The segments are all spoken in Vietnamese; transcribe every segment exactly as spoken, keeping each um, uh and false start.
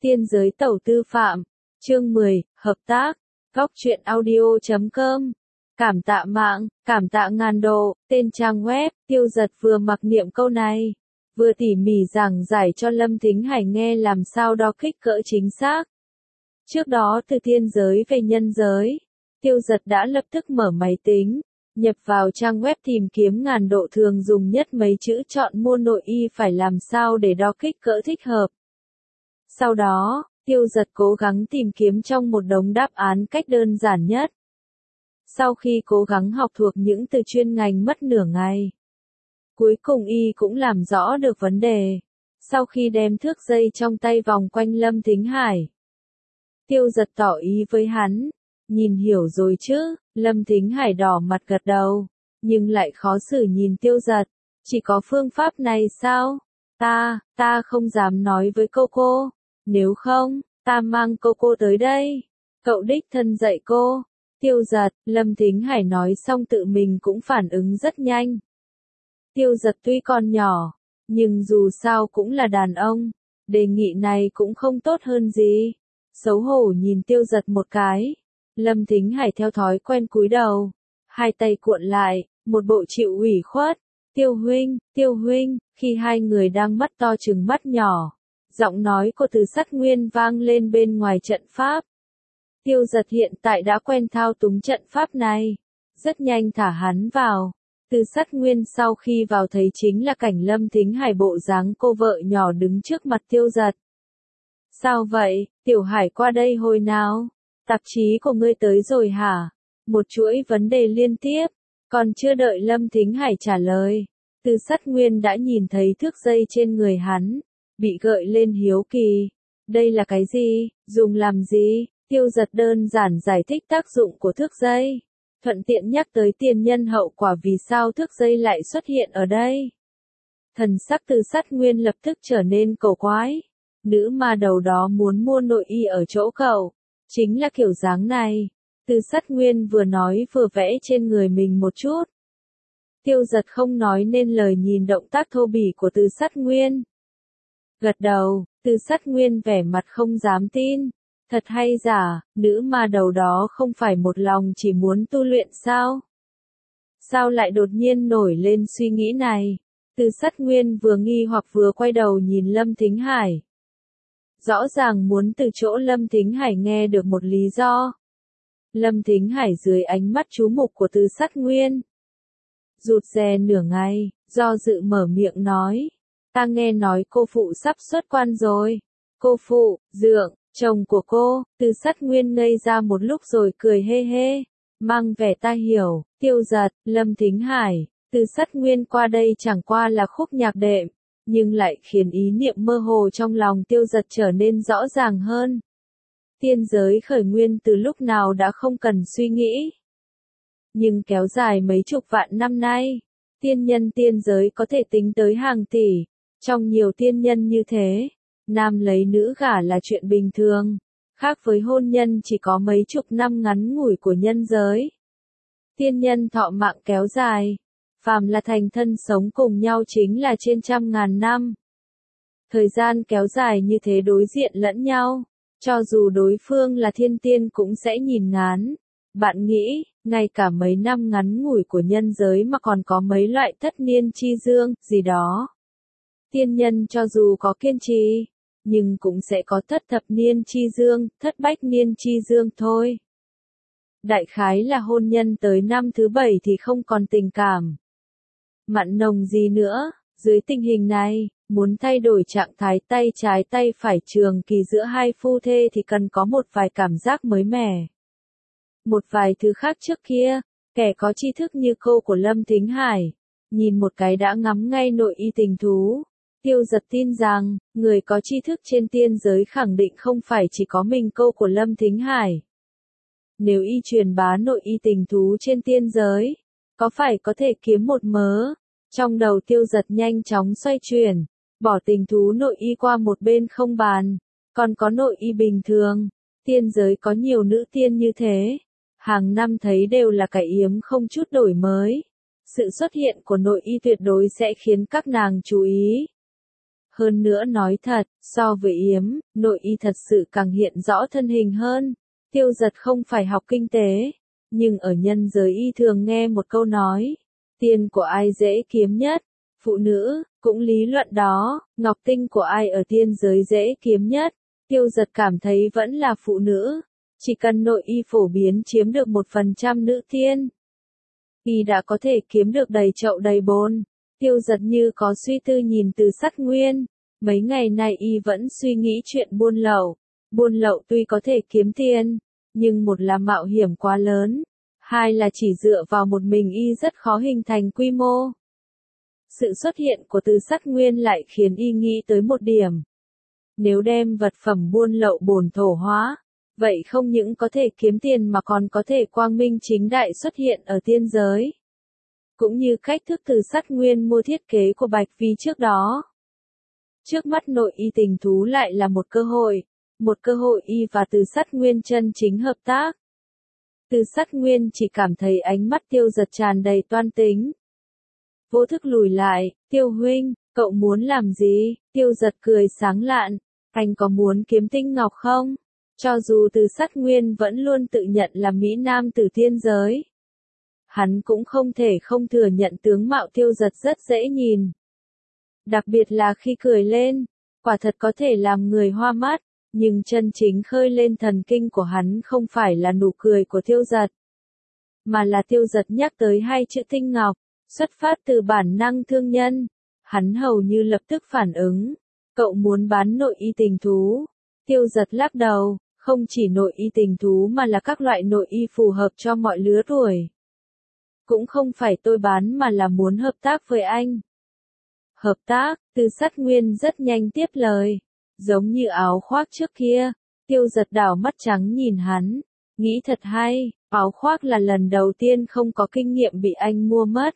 Tiên giới tẩu tư phạm, chương mười, hợp tác, góc truyện audio chấm com. Cảm tạ mạng, cảm tạ ngàn độ, tên trang web, Tiêu Giật vừa mặc niệm câu này, vừa tỉ mỉ giảng giải cho Lâm Thính Hải nghe làm sao đo kích cỡ chính xác. Trước đó từ tiên giới về nhân giới, Tiêu Giật đã lập tức mở máy tính, nhập vào trang web tìm kiếm ngàn độ thường dùng nhất mấy chữ chọn mua nội y phải làm sao để đo kích cỡ thích hợp. Sau đó, Tiêu Giật cố gắng tìm kiếm trong một đống đáp án cách đơn giản nhất. Sau khi cố gắng học thuộc những từ chuyên ngành mất nửa ngày, cuối cùng y cũng làm rõ được vấn đề. Sau khi đem thước dây trong tay vòng quanh Lâm Thính Hải, Tiêu Giật tỏ ý với hắn, nhìn hiểu rồi chứ? Lâm Thính Hải đỏ mặt gật đầu, nhưng lại khó xử nhìn Tiêu Giật, chỉ có phương pháp này sao? Ta, ta không dám nói với cô cô, nếu không, ta mang cô cô tới đây, cậu đích thân dạy cô. Tiêu Giật, Lâm Thính Hải nói xong tự mình cũng phản ứng rất nhanh. Tiêu Giật tuy còn nhỏ, nhưng dù sao cũng là đàn ông, đề nghị này cũng không tốt hơn gì. Xấu hổ nhìn Tiêu Giật một cái, Lâm Thính Hải theo thói quen cúi đầu, hai tay cuộn lại, một bộ chịu ủy khuất. Tiêu huynh, Tiêu huynh, khi hai người đang mắt to trừng mắt nhỏ, giọng nói của Từ Sắt Nguyên vang lên bên ngoài trận pháp. Tiêu Giật hiện tại đã quen thao túng trận pháp này, rất nhanh thả hắn vào. Từ Sắt Nguyên sau khi vào thấy chính là cảnh Lâm Thính Hải bộ dáng cô vợ nhỏ đứng trước mặt Tiêu Giật. Sao vậy, Tiểu Hải qua đây hồi nào? Tạp chí của ngươi tới rồi hả? Một chuỗi vấn đề liên tiếp, còn chưa đợi Lâm Thính Hải trả lời, Từ Sắt Nguyên đã nhìn thấy thước dây trên người hắn, bị gợi lên hiếu kỳ. Đây là cái gì, dùng làm gì? Tiêu Giật đơn giản giải thích tác dụng của thước dây, thuận tiện nhắc tới tiền nhân hậu quả vì sao thước dây lại xuất hiện ở đây. Thần sắc Từ Sắt Nguyên lập tức trở nên cổ quái. Nữ ma đầu đó muốn mua nội y ở chỗ cậu, chính là kiểu dáng này. Từ Sắt Nguyên vừa nói vừa vẽ trên người mình một chút. Tiêu Giật không nói nên lời nhìn động tác thô bỉ của Từ Sắt Nguyên. Gật đầu, Từ Sắt Nguyên vẻ mặt không dám tin. Thật hay giả, nữ ma đầu đó không phải một lòng chỉ muốn tu luyện sao? Sao lại đột nhiên nổi lên suy nghĩ này? Từ Sắt Nguyên vừa nghi hoặc vừa quay đầu nhìn Lâm Thính Hải. Rõ ràng muốn từ chỗ Lâm Thính Hải nghe được một lý do. Lâm Thính Hải dưới ánh mắt chú mục của Từ Sắt Nguyên, rụt rè nửa ngày, do dự mở miệng nói. Ta nghe nói cô phụ sắp xuất quan rồi. Cô phụ, dượng, chồng của cô. Từ Sắt Nguyên ngây ra một lúc rồi cười hê hê, mang vẻ ta hiểu. Tiêu Giật, Lâm Thính Hải, Từ Sắt Nguyên qua đây chẳng qua là khúc nhạc đệm, nhưng lại khiến ý niệm mơ hồ trong lòng Tiêu Giật trở nên rõ ràng hơn. Tiên giới khởi nguyên từ lúc nào đã không cần suy nghĩ, nhưng kéo dài mấy chục vạn năm nay, tiên nhân tiên giới có thể tính tới hàng tỷ. Trong nhiều tiên nhân như thế, nam lấy nữ gả là chuyện bình thường, khác với hôn nhân chỉ có mấy chục năm ngắn ngủi của nhân giới. Tiên nhân thọ mạng kéo dài, phàm là thành thân sống cùng nhau chính là trên trăm ngàn năm. Thời gian kéo dài như thế đối diện lẫn nhau, cho dù đối phương là thiên tiên cũng sẽ nhìn ngán. Bạn nghĩ, ngay cả mấy năm ngắn ngủi của nhân giới mà còn có mấy loại thất niên chi dương, gì đó. Tiên nhân cho dù có kiên trì, nhưng cũng sẽ có thất thập niên chi dương, thất bách niên chi dương thôi. Đại khái là hôn nhân tới năm thứ bảy thì không còn tình cảm mặn nồng gì nữa. Dưới tình hình này, muốn thay đổi trạng thái tay trái tay phải trường kỳ giữa hai phu thê thì cần có một vài cảm giác mới mẻ. Một vài thứ khác trước kia, kẻ có tri thức như cô của Lâm Thính Hải, nhìn một cái đã ngắm ngay nội y tình thú. Tiêu Giật tin rằng, người có tri thức trên tiên giới khẳng định không phải chỉ có mình cô của Lâm Thính Hải. Nếu y truyền bá nội y tình thú trên tiên giới, có phải có thể kiếm một mớ? Trong đầu Tiêu Giật nhanh chóng xoay chuyển, bỏ tình thú nội y qua một bên không bàn, còn có nội y bình thường. Tiên giới có nhiều nữ tiên như thế, hàng năm thấy đều là cái yếm không chút đổi mới. Sự xuất hiện của nội y tuyệt đối sẽ khiến các nàng chú ý. Hơn nữa nói thật, so với Yếm, nội y thật sự càng hiện rõ thân hình hơn. Tiêu Giật không phải học kinh tế, nhưng ở nhân giới y thường nghe một câu nói, tiền của ai dễ kiếm nhất? Phụ nữ, cũng lý luận đó, ngọc tinh của ai ở tiên giới dễ kiếm nhất? Tiêu Giật cảm thấy vẫn là phụ nữ, chỉ cần nội y phổ biến chiếm được một phần trăm nữ tiên, y đã có thể kiếm được đầy chậu đầy bồn. Tiêu Giật như có suy tư nhìn Từ Sắt Nguyên, mấy ngày nay y vẫn suy nghĩ chuyện buôn lậu. Buôn lậu tuy có thể kiếm tiền, nhưng một là mạo hiểm quá lớn, hai là chỉ dựa vào một mình y rất khó hình thành quy mô. Sự xuất hiện của Từ Sắt Nguyên lại khiến y nghĩ tới một điểm. Nếu đem vật phẩm buôn lậu bổn thổ hóa, vậy không những có thể kiếm tiền mà còn có thể quang minh chính đại xuất hiện ở tiên giới. Cũng như cách thức Từ Sắt Nguyên mua thiết kế của Bạch Vi trước đó. Trước mắt nội y tình thú lại là một cơ hội, một cơ hội y và Từ Sắt Nguyên chân chính hợp tác. Từ Sắt Nguyên chỉ cảm thấy ánh mắt Tiêu Giật tràn đầy toan tính. Vô thức lùi lại, Tiêu huynh, cậu muốn làm gì? Tiêu Giật cười sáng lạn, anh có muốn kiếm tinh ngọc không? Cho dù Từ Sắt Nguyên vẫn luôn tự nhận là Mỹ Nam tử tiên giới, hắn cũng không thể không thừa nhận tướng mạo Tiêu Giật rất dễ nhìn. Đặc biệt là khi cười lên, quả thật có thể làm người hoa mắt, nhưng chân chính khơi lên thần kinh của hắn không phải là nụ cười của Tiêu Giật, mà là Tiêu Giật nhắc tới hai chữ tinh ngọc, xuất phát từ bản năng thương nhân. Hắn hầu như lập tức phản ứng, cậu muốn bán nội y tình thú? Tiêu Giật lắc đầu, không chỉ nội y tình thú mà là các loại nội y phù hợp cho mọi lứa tuổi. Cũng không phải tôi bán mà là muốn hợp tác với anh. Hợp tác, Từ Sắt Nguyên rất nhanh tiếp lời. Giống như áo khoác trước kia, Tiêu Giật đảo mắt trắng nhìn hắn, nghĩ thật hay, áo khoác là lần đầu tiên không có kinh nghiệm bị anh mua mất.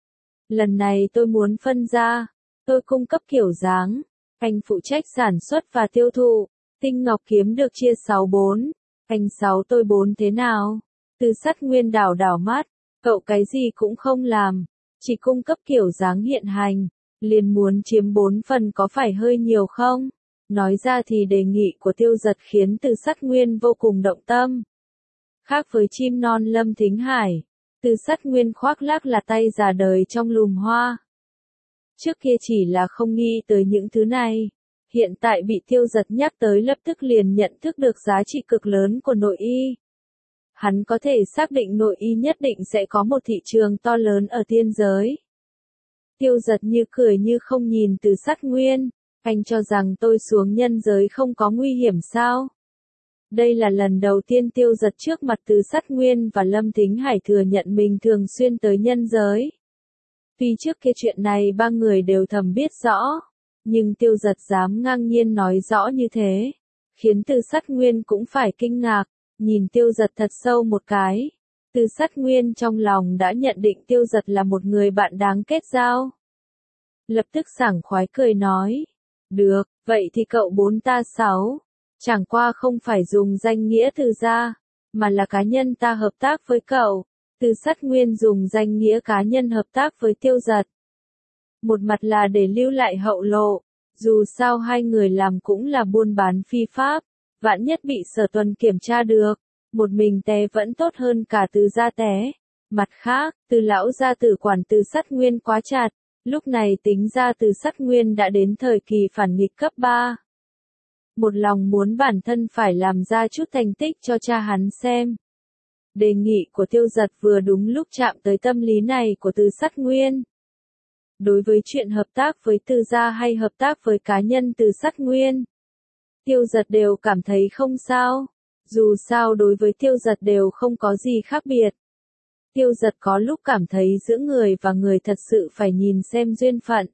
Lần này tôi muốn phân ra, tôi cung cấp kiểu dáng, anh phụ trách sản xuất và tiêu thụ, tinh ngọc kiếm được chia sáu bốn, anh sáu tôi bốn thế nào? Từ Sắt Nguyên đảo đảo mắt, cậu cái gì cũng không làm, chỉ cung cấp kiểu dáng hiện hành, liền muốn chiếm bốn phần có phải hơi nhiều không? Nói ra thì đề nghị của Tiêu Giật khiến Từ Sắt Nguyên vô cùng động tâm. Khác với chim non Lâm Thính Hải, Từ Sắt Nguyên khoác lác là tay già đời trong lùm hoa. Trước kia chỉ là không nghĩ tới những thứ này, hiện tại bị Tiêu Giật nhắc tới lập tức liền nhận thức được giá trị cực lớn của nội y. Hắn có thể xác định nội y nhất định sẽ có một thị trường to lớn ở tiên giới. Tiêu Giật như cười như không nhìn Từ Sắt Nguyên, anh cho rằng tôi xuống nhân giới không có nguy hiểm sao? Đây là lần đầu tiên Tiêu Giật trước mặt Từ Sắt Nguyên và Lâm Thính Hải thừa nhận mình thường xuyên tới nhân giới. Tuy trước kia chuyện này ba người đều thầm biết rõ, nhưng Tiêu Giật dám ngang nhiên nói rõ như thế, khiến Từ Sắt Nguyên cũng phải kinh ngạc, nhìn Tiêu Giật thật sâu một cái. Từ Sắt Nguyên trong lòng đã nhận định Tiêu Giật là một người bạn đáng kết giao. Lập tức sảng khoái cười nói, được, vậy thì cậu bốn ta sáu. Chẳng qua không phải dùng danh nghĩa Từ gia, mà là cá nhân ta hợp tác với cậu. Từ Sắt Nguyên dùng danh nghĩa cá nhân hợp tác với Tiêu Giật. Một mặt là để lưu lại hậu lộ, dù sao hai người làm cũng là buôn bán phi pháp, vạn nhất bị Sở Tuần kiểm tra được, một mình té vẫn tốt hơn cả Từ gia té. Mặt khác, Từ lão gia tử quản Từ Sắt Nguyên quá chặt, lúc này tính ra Từ Sắt Nguyên đã đến thời kỳ phản nghịch cấp ba. Một lòng muốn bản thân phải làm ra chút thành tích cho cha hắn xem. Đề nghị của Tiêu Giật vừa đúng lúc chạm tới tâm lý này của Từ Sắt Nguyên. Đối với chuyện hợp tác với Từ gia hay hợp tác với cá nhân Từ Sắt Nguyên, Tiêu Giật đều cảm thấy không sao. Dù sao đối với Tiêu Giật đều không có gì khác biệt. Tiêu Giật có lúc cảm thấy giữa người và người thật sự phải nhìn xem duyên phận.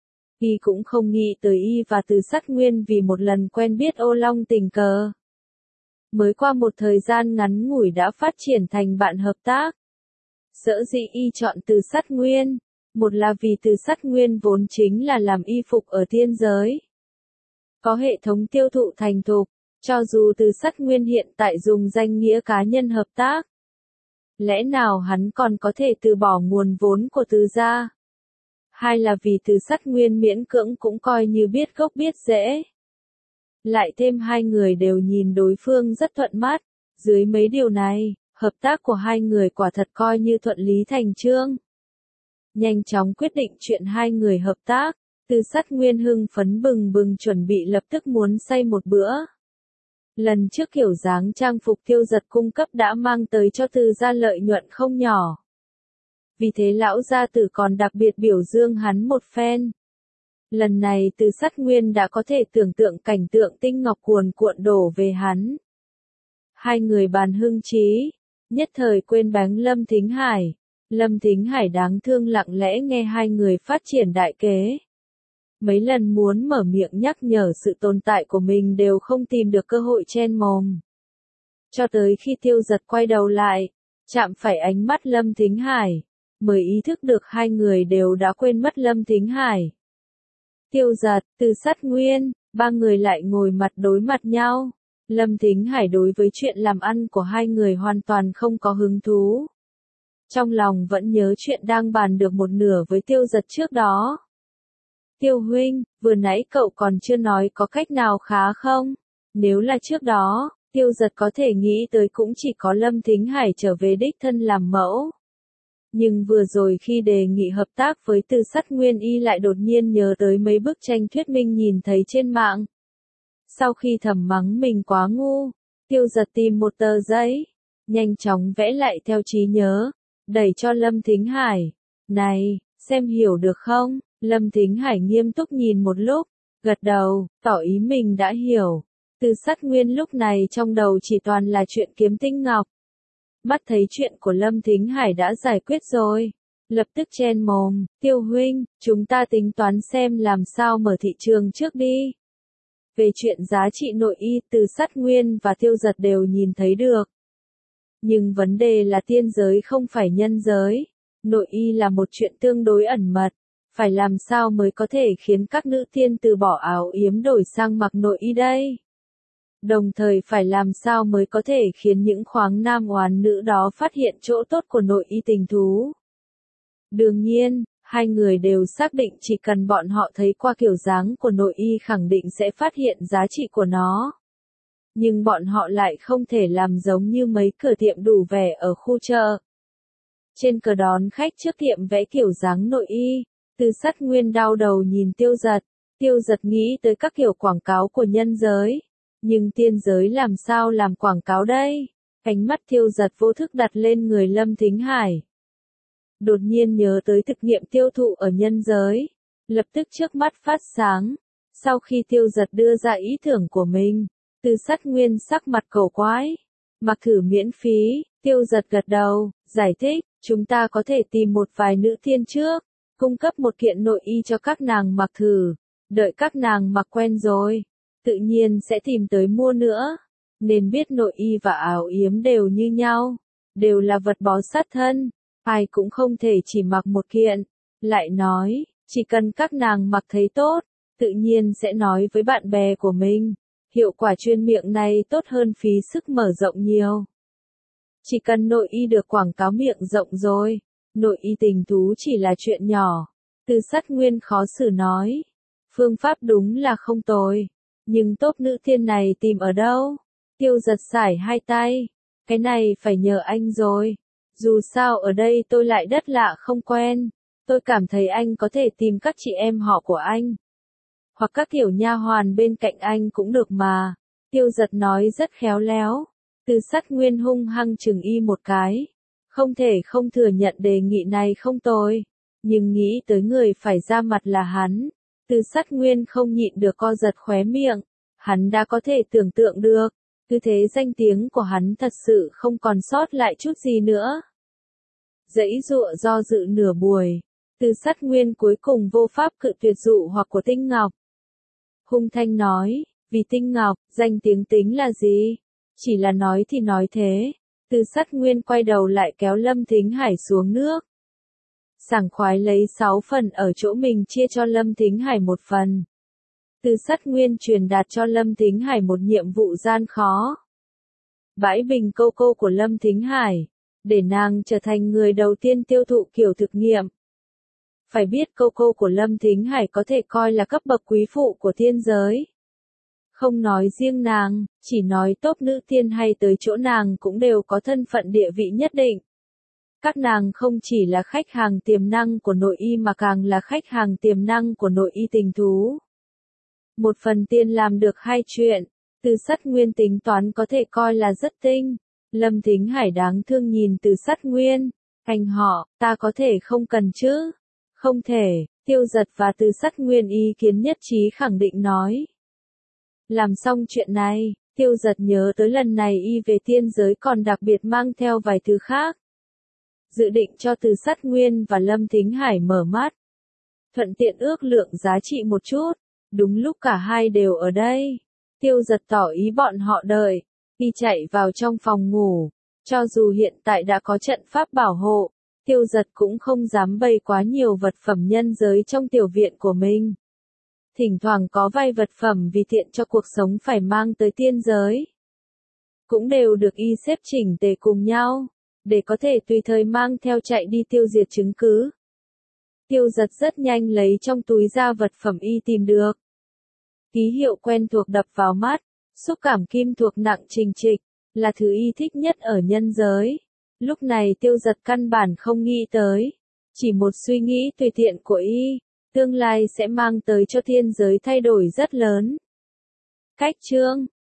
Y cũng không nghĩ tới y và Từ Sắt Nguyên vì một lần quen biết ô long tình cờ. Mới qua một thời gian ngắn ngủi đã phát triển thành bạn hợp tác. Sở dĩ y chọn Từ Sắt Nguyên, một là vì Từ Sắt Nguyên vốn chính là làm y phục ở tiên giới. Có hệ thống tiêu thụ thành thục, cho dù Từ Sắt Nguyên hiện tại dùng danh nghĩa cá nhân hợp tác. Lẽ nào hắn còn có thể từ bỏ nguồn vốn của Từ gia? hai là vì Từ Sắt Nguyên miễn cưỡng cũng coi như biết gốc biết rễ. Lại thêm hai người đều nhìn đối phương rất thuận mắt, dưới mấy điều này, hợp tác của hai người quả thật coi như thuận lý thành chương. Nhanh chóng quyết định chuyện hai người hợp tác, Từ Sắt Nguyên hưng phấn bừng bừng chuẩn bị lập tức muốn xây một bữa. Lần trước kiểu dáng trang phục Tiêu Giật cung cấp đã mang tới cho Từ gia lợi nhuận không nhỏ. Vì thế lão gia tử còn đặc biệt biểu dương hắn một phen. Lần này Từ Sắt Nguyên đã có thể tưởng tượng cảnh tượng tinh ngọc cuồn cuộn đổ về hắn. Hai người bàn hưng trí, nhất thời quên bánh Lâm Thính Hải. Lâm Thính Hải đáng thương lặng lẽ nghe hai người phát triển đại kế. Mấy lần muốn mở miệng nhắc nhở sự tồn tại của mình đều không tìm được cơ hội chen mồm. Cho tới khi Tiêu Giật quay đầu lại, chạm phải ánh mắt Lâm Thính Hải, mới ý thức được hai người đều đã quên mất Lâm Thính Hải. Tiêu Giật, Từ Sắt Nguyên, ba người lại ngồi mặt đối mặt nhau. Lâm Thính Hải đối với chuyện làm ăn của hai người hoàn toàn không có hứng thú. Trong lòng vẫn nhớ chuyện đang bàn được một nửa với Tiêu Giật trước đó. Tiêu huynh, vừa nãy cậu còn chưa nói có cách nào khá không? Nếu là trước đó, Tiêu Giật có thể nghĩ tới cũng chỉ có Lâm Thính Hải trở về đích thân làm mẫu. Nhưng vừa rồi khi đề nghị hợp tác với Từ Sắt Nguyên y lại đột nhiên nhớ tới mấy bức tranh thuyết minh nhìn thấy trên mạng. Sau khi thầm mắng mình quá ngu, Tiêu Giật tìm một tờ giấy, nhanh chóng vẽ lại theo trí nhớ, đẩy cho Lâm Thính Hải. Này, xem hiểu được không? Lâm Thính Hải nghiêm túc nhìn một lúc, gật đầu, tỏ ý mình đã hiểu. Từ Sắt Nguyên lúc này trong đầu chỉ toàn là chuyện kiếm tinh ngọc. Mắt thấy chuyện của Lâm Thính Hải đã giải quyết rồi, lập tức chen mồm, Tiêu huynh, chúng ta tính toán xem làm sao mở thị trường trước đi. Về chuyện giá trị nội y, Từ Sắt Nguyên và Tiêu Giật đều nhìn thấy được. Nhưng vấn đề là tiên giới không phải nhân giới, nội y là một chuyện tương đối ẩn mật, phải làm sao mới có thể khiến các nữ tiên từ bỏ áo yếm đổi sang mặc nội y đây? Đồng thời phải làm sao mới có thể khiến những khoáng nam oán nữ đó phát hiện chỗ tốt của nội y tình thú? Đương nhiên, hai người đều xác định chỉ cần bọn họ thấy qua kiểu dáng của nội y khẳng định sẽ phát hiện giá trị của nó. Nhưng bọn họ lại không thể làm giống như mấy cửa tiệm đủ vẻ ở khu chợ. Trên cờ đón khách trước tiệm vẽ kiểu dáng nội y, Từ Sắt Nguyên đau đầu nhìn Tiêu Giật. Tiêu Giật nghĩ tới các kiểu quảng cáo của nhân giới. Nhưng tiên giới làm sao làm quảng cáo đây? Ánh mắt Tiêu Giật vô thức đặt lên người Lâm Thính Hải. Đột nhiên nhớ tới thực nghiệm tiêu thụ ở nhân giới. Lập tức trước mắt phát sáng. Sau khi Tiêu Giật đưa ra ý tưởng của mình, Từ Sắt Nguyên sắc mặt cổ quái. Mặc thử miễn phí, Tiêu Giật gật đầu, giải thích, chúng ta có thể tìm một vài nữ tiên trước, cung cấp một kiện nội y cho các nàng mặc thử. Đợi các nàng mặc quen rồi, tự nhiên sẽ tìm tới mua nữa. Nên biết nội y và áo yếm đều như nhau, đều là vật bó sát thân, ai cũng không thể chỉ mặc một kiện. Lại nói, chỉ cần các nàng mặc thấy tốt, tự nhiên sẽ nói với bạn bè của mình. Hiệu quả chuyên miệng này tốt hơn phí sức mở rộng nhiều. Chỉ cần nội y được quảng cáo miệng rộng rồi, nội y tình thú chỉ là chuyện nhỏ. Từ Sắt Nguyên khó xử nói, phương pháp đúng là không tồi, nhưng tốt nữ tiên này tìm ở đâu? Tiêu Giật sải hai tay, cái này phải nhờ anh rồi. Dù sao ở đây tôi lại đất lạ không quen, tôi cảm thấy anh có thể tìm các chị em họ của anh. Hoặc các kiểu nha hoàn bên cạnh anh cũng được mà. Tiêu Giật nói rất khéo léo. Từ Sắt Nguyên hung hăng chừng y một cái. Không thể không thừa nhận đề nghị này không tồi. Nhưng nghĩ tới người phải ra mặt là hắn. Từ Sắt Nguyên không nhịn được co giật khóe miệng. Hắn đã có thể tưởng tượng được. Cứ thế danh tiếng của hắn thật sự không còn sót lại chút gì nữa. Giãy giụa do dự nửa buổi. Từ Sắt Nguyên cuối cùng vô pháp cự tuyệt dụ hoặc của Tinh Ngọc. Hung thanh nói, vì Tinh Ngọc, danh tiếng tính là gì? Chỉ là nói thì nói thế. Từ Sắt Nguyên quay đầu lại kéo Lâm Thính Hải xuống nước. Sảng khoái lấy sáu phần ở chỗ mình chia cho Lâm Thính Hải một phần. Từ Sắt Nguyên truyền đạt cho Lâm Thính Hải một nhiệm vụ gian khó. Bãi bình câu cô của Lâm Thính Hải, để nàng trở thành người đầu tiên tiêu thụ kiểu thực nghiệm. Phải biết cô cô của Lâm Thính Hải có thể coi là cấp bậc quý phụ của thiên giới. Không nói riêng nàng, chỉ nói top nữ tiên hay tới chỗ nàng cũng đều có thân phận địa vị nhất định. Các nàng không chỉ là khách hàng tiềm năng của nội y mà càng là khách hàng tiềm năng của nội y tình thú. Một phần tiên làm được hai chuyện, Từ Sắt Nguyên tính toán có thể coi là rất tinh. Lâm Thính Hải đáng thương nhìn Từ Sắt Nguyên, anh họ, ta có thể không cần chứ? Không thể, Tiêu Giật và Từ Sắt Nguyên ý kiến nhất trí khẳng định nói. Làm xong chuyện này, Tiêu Giật nhớ tới lần này y về tiên giới còn đặc biệt mang theo vài thứ khác. Dự định cho Từ Sắt Nguyên và Lâm Thính Hải mở mắt. Thuận tiện ước lượng giá trị một chút, đúng lúc cả hai đều ở đây. Tiêu Giật tỏ ý bọn họ đợi, y chạy vào trong phòng ngủ. Cho dù hiện tại đã có trận pháp bảo hộ, Tiêu Giật cũng không dám bày quá nhiều vật phẩm nhân giới trong tiểu viện của mình. Thỉnh thoảng có vài vật phẩm vì tiện cho cuộc sống phải mang tới tiên giới. Cũng đều được y xếp chỉnh tề cùng nhau, để có thể tùy thời mang theo chạy đi tiêu diệt chứng cứ. Tiêu Giật rất nhanh lấy trong túi ra vật phẩm y tìm được. Ký hiệu quen thuộc đập vào mắt, xúc cảm kim thuộc nặng trình trịch, là thứ y thích nhất ở nhân giới. Lúc này Tiêu Giật căn bản không nghĩ tới, chỉ một suy nghĩ tùy tiện của y, tương lai sẽ mang tới cho thiên giới thay đổi rất lớn. Cách chương